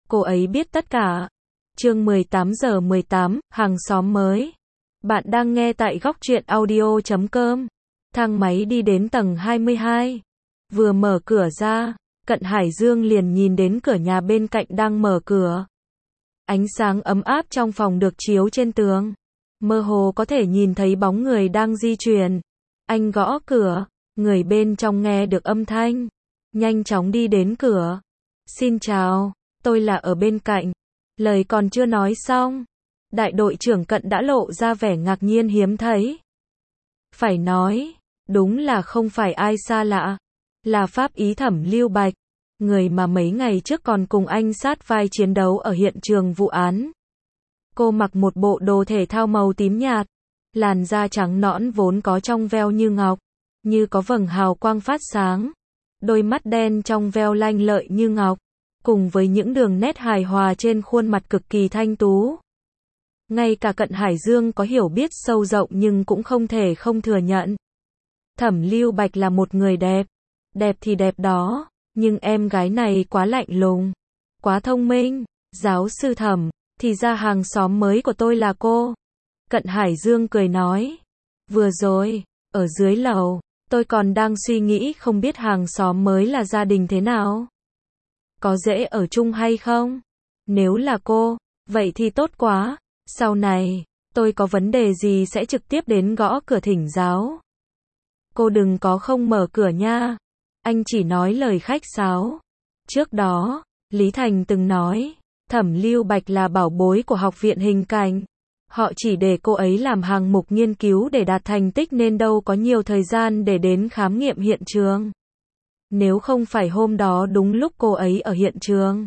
cô ấy biết tất cả. Chương 18:18, hàng xóm mới. Bạn đang nghe tại góc truyện audio.com. Thang máy đi đến tầng 22. Vừa mở cửa ra, Cận Hải Dương liền nhìn đến cửa nhà bên cạnh đang mở cửa. Ánh sáng ấm áp trong phòng được chiếu trên tường. Mơ hồ có thể nhìn thấy bóng người đang di chuyển. Anh gõ cửa, người bên trong nghe được âm thanh. Nhanh chóng đi đến cửa. Xin chào, tôi là ở bên cạnh. Lời còn chưa nói xong, đại đội trưởng Cận đã lộ ra vẻ ngạc nhiên hiếm thấy. Phải nói, đúng là không phải ai xa lạ, là pháp ý Thẩm Lưu Bạch, người mà mấy ngày trước còn cùng anh sát vai chiến đấu ở hiện trường vụ án. Cô mặc một bộ đồ thể thao màu tím nhạt, làn da trắng nõn vốn có trong veo như ngọc, như có vầng hào quang phát sáng, đôi mắt đen trong veo lanh lợi như ngọc, cùng với những đường nét hài hòa trên khuôn mặt cực kỳ thanh tú. Ngay cả Cận Hải Dương có hiểu biết sâu rộng nhưng cũng không thể không thừa nhận. Thẩm Lưu Bạch là một người đẹp. Đẹp thì đẹp đó, nhưng em gái này quá lạnh lùng, quá thông minh. Giáo sư Thẩm, thì ra hàng xóm mới của tôi là cô. Cận Hải Dương cười nói. Vừa rồi, ở dưới lầu, tôi còn đang suy nghĩ không biết hàng xóm mới là gia đình thế nào. Có dễ ở chung hay không? Nếu là cô, vậy thì tốt quá. Sau này, tôi có vấn đề gì sẽ trực tiếp đến gõ cửa thỉnh giáo. Cô đừng có không mở cửa nha. Anh chỉ nói lời khách sáo. Trước đó, Lý Thành từng nói, Thẩm Lưu Bạch là bảo bối của học viện hình cảnh. Họ chỉ để cô ấy làm hàng mục nghiên cứu để đạt thành tích nên đâu có nhiều thời gian để đến khám nghiệm hiện trường. Nếu không phải hôm đó đúng lúc cô ấy ở hiện trường.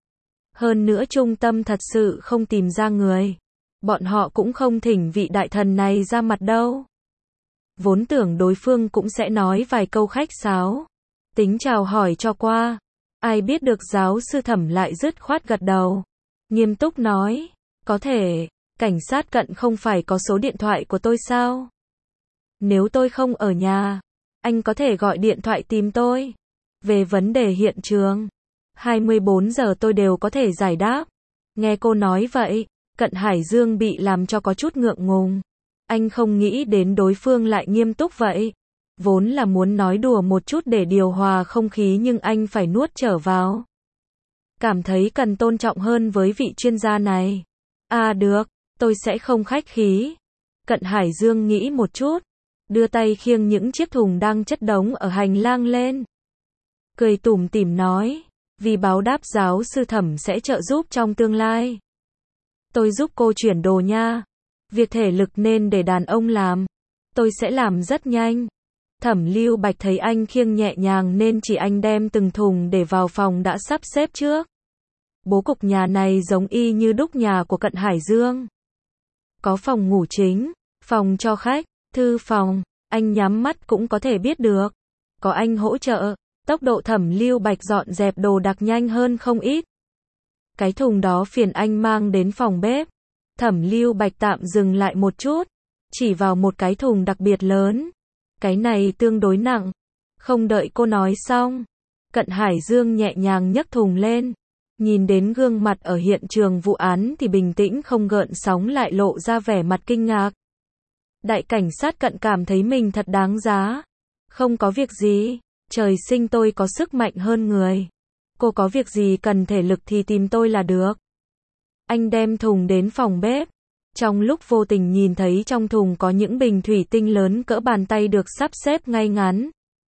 Hơn nữa trung tâm thật sự không tìm ra người. Bọn họ cũng không thỉnh vị đại thần này ra mặt đâu. Vốn tưởng đối phương cũng sẽ nói vài câu khách sáo, tính chào hỏi cho qua. Ai biết được giáo sư Thẩm lại dứt khoát gật đầu. Nghiêm túc nói, có thể, cảnh sát Cận không phải có số điện thoại của tôi sao? Nếu tôi không ở nhà, anh có thể gọi điện thoại tìm tôi. Về vấn đề hiện trường, 24 giờ tôi đều có thể giải đáp. Nghe cô nói vậy, Cận Hải Dương bị làm cho có chút ngượng ngùng. Anh không nghĩ đến đối phương lại nghiêm túc vậy. Vốn là muốn nói đùa một chút để điều hòa không khí nhưng anh phải nuốt trở vào. Cảm thấy cần tôn trọng hơn với vị chuyên gia này. À được, tôi sẽ không khách khí. Cận Hải Dương nghĩ một chút, đưa tay khiêng những chiếc thùng đang chất đống ở hành lang lên. Cười tủm tỉm nói, vì báo đáp giáo sư Thẩm sẽ trợ giúp trong tương lai. Tôi giúp cô chuyển đồ nha. Việc thể lực nên để đàn ông làm. Tôi sẽ làm rất nhanh. Thẩm Lưu Bạch thấy anh khiêng nhẹ nhàng nên chỉ anh đem từng thùng để vào phòng đã sắp xếp trước. Bố cục nhà này giống y như đúc nhà của Cận Hải Dương. Có phòng ngủ chính, phòng cho khách, thư phòng, anh nhắm mắt cũng có thể biết được. Có anh hỗ trợ, tốc độ Thẩm Lưu Bạch dọn dẹp đồ đạc nhanh hơn không ít. Cái thùng đó phiền anh mang đến phòng bếp. Thẩm Lưu Bạch tạm dừng lại một chút, chỉ vào một cái thùng đặc biệt lớn. Cái này tương đối nặng. Không đợi cô nói xong, Cận Hải Dương nhẹ nhàng nhấc thùng lên. Nhìn đến gương mặt ở hiện trường vụ án thì bình tĩnh không gợn sóng lại lộ ra vẻ mặt kinh ngạc. Đại cảnh sát Cận cảm thấy mình thật đáng giá. Không có việc gì, trời sinh tôi có sức mạnh hơn người. Cô có việc gì cần thể lực thì tìm tôi là được. Anh đem thùng đến phòng bếp. Trong lúc vô tình nhìn thấy trong thùng có những bình thủy tinh lớn cỡ bàn tay được sắp xếp ngay ngắn.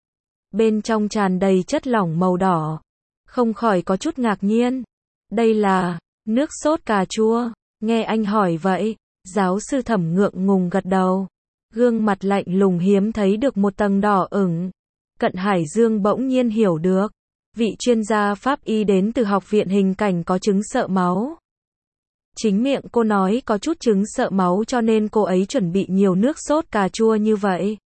Bên trong tràn đầy chất lỏng màu đỏ. Không khỏi có chút ngạc nhiên. Đây là nước sốt cà chua. Nghe anh hỏi vậy, giáo sư Thẩm ngượng ngùng gật đầu. Gương mặt lạnh lùng hiếm thấy được một tầng đỏ ửng. Cận Hải Dương bỗng nhiên hiểu được. Vị chuyên gia pháp y đến từ học viện hình cảnh có chứng sợ máu. Chính miệng cô nói có chút chứng sợ máu cho nên cô ấy chuẩn bị nhiều nước sốt cà chua như vậy.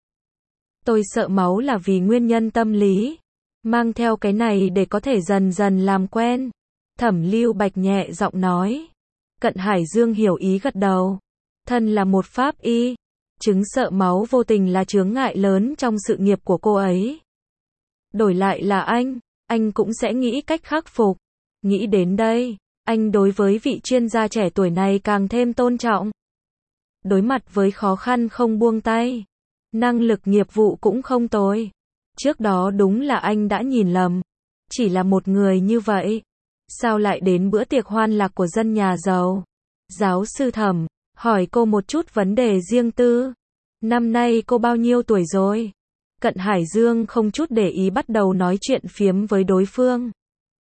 Tôi sợ máu là vì nguyên nhân tâm lý. Mang theo cái này để có thể dần dần làm quen. Thẩm Lưu Bạch nhẹ giọng nói. Cận Hải Dương hiểu ý gật đầu. Thân là một pháp y, chứng sợ máu vô tình là chướng ngại lớn trong sự nghiệp của cô ấy. Đổi lại là anh cũng sẽ nghĩ cách khắc phục. Nghĩ đến đây, Anh đối với vị chuyên gia trẻ tuổi này càng thêm tôn trọng. Đối mặt với khó khăn không buông tay. Năng lực nghiệp vụ cũng không tồi. Trước đó đúng là anh đã nhìn lầm. Chỉ là một người như vậy. Sao lại đến bữa tiệc hoan lạc của dân nhà giàu? Giáo sư Thẩm hỏi cô một chút vấn đề riêng tư. Năm nay cô bao nhiêu tuổi rồi? Cận Hải Dương không chút để ý bắt đầu nói chuyện phiếm với đối phương.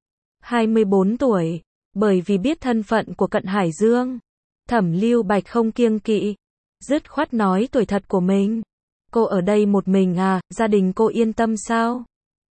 24 tuổi. Bởi vì biết thân phận của Cận Hải Dương, Thẩm Lưu Bạch không kiêng kỵ, dứt khoát nói tuổi thật của mình. Cô ở đây một mình à, gia đình cô yên tâm sao?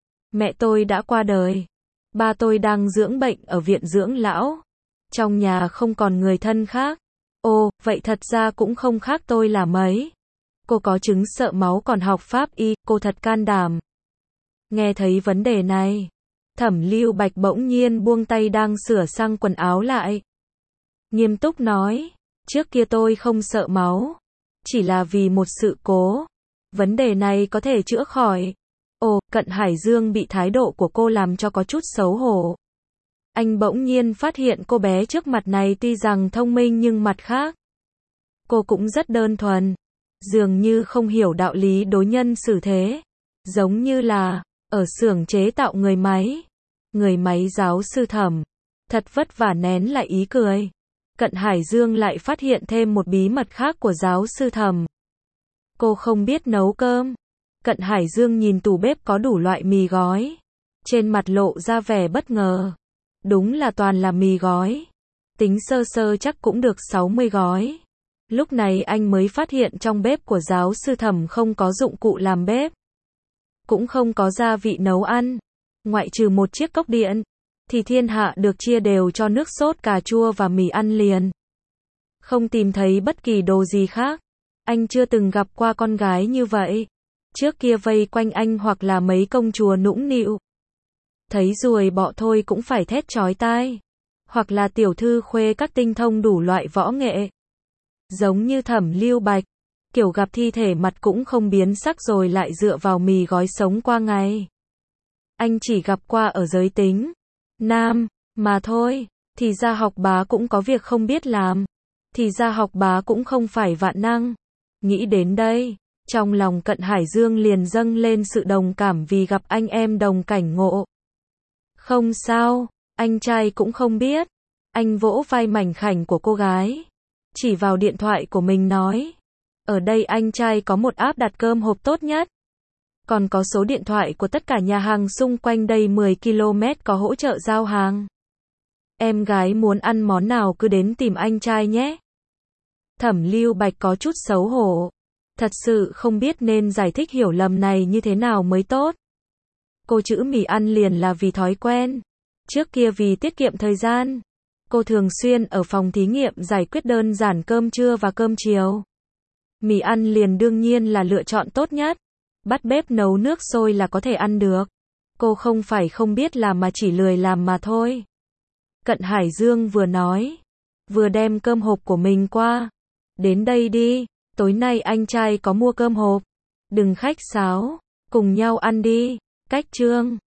Mẹ tôi đã qua đời. Ba tôi đang dưỡng bệnh ở viện dưỡng lão. Trong nhà không còn người thân khác. Ồ, vậy thật ra cũng không khác tôi là mấy. Cô có chứng sợ máu còn học pháp y, cô thật can đảm. Nghe thấy vấn đề này, Thẩm Lưu Bạch bỗng nhiên buông tay đang sửa sang quần áo lại. Nghiêm túc nói, trước kia tôi không sợ máu. Chỉ là vì một sự cố. Vấn đề này có thể chữa khỏi. Ồ, Cận Hải Dương bị thái độ của cô làm cho có chút xấu hổ. Anh bỗng nhiên phát hiện cô bé trước mặt này tuy rằng thông minh nhưng mặt khác. Cô cũng rất đơn thuần. Dường như không hiểu đạo lý đối nhân xử thế. Giống như là, ở xưởng chế tạo người máy. Người máy giáo sư Thẩm. Thật vất vả nén lại ý cười. Cận Hải Dương lại phát hiện thêm một bí mật khác của giáo sư Thẩm. Cô không biết nấu cơm. Cận Hải Dương nhìn tủ bếp có đủ loại mì gói. Trên mặt lộ ra vẻ bất ngờ. Đúng là toàn là mì gói. Tính sơ sơ chắc cũng được 60 gói. Lúc này anh mới phát hiện trong bếp của giáo sư Thẩm không có dụng cụ làm bếp. Cũng không có gia vị nấu ăn. Ngoại trừ một chiếc cốc điện, thì thiên hạ được chia đều cho nước sốt cà chua và mì ăn liền. Không tìm thấy bất kỳ đồ gì khác. Anh chưa từng gặp qua con gái như vậy. Trước kia vây quanh anh hoặc là mấy công chúa nũng nịu. Thấy ruồi bọ thôi cũng phải thét chói tai. Hoặc là tiểu thư khuê các tinh thông đủ loại võ nghệ. Giống như Thẩm Lưu Bạch. Kiểu gặp thi thể mặt cũng không biến sắc rồi lại dựa vào mì gói sống qua ngày. Anh chỉ gặp qua ở giới tính nam, mà thôi. Thì ra học bá cũng có việc không biết làm. Thì ra học bá cũng không phải vạn năng. Nghĩ đến đây, trong lòng Cận Hải Dương liền dâng lên sự đồng cảm vì gặp anh em đồng cảnh ngộ. Không sao, anh trai cũng không biết. Anh vỗ vai mảnh khảnh của cô gái. Chỉ vào điện thoại của mình nói. Ở đây anh trai có một app đặt cơm hộp tốt nhất. Còn có số điện thoại của tất cả nhà hàng xung quanh đây 10 km có hỗ trợ giao hàng. Em gái muốn ăn món nào cứ đến tìm anh trai nhé. Thẩm Lưu Bạch có chút xấu hổ. Thật sự không biết nên giải thích hiểu lầm này như thế nào mới tốt. Cô chữ mì ăn liền là vì thói quen. Trước kia vì tiết kiệm thời gian. Cô thường xuyên ở phòng thí nghiệm giải quyết đơn giản cơm trưa và cơm chiều. Mì ăn liền đương nhiên là lựa chọn tốt nhất. Bắt bếp nấu nước sôi là có thể ăn được. Cô không phải không biết làm mà chỉ lười làm mà thôi. Cận Hải Dương vừa nói, vừa đem cơm hộp của mình qua. Đến đây đi, tối nay anh trai có mua cơm hộp. Đừng khách sáo, cùng nhau ăn đi. Cách chương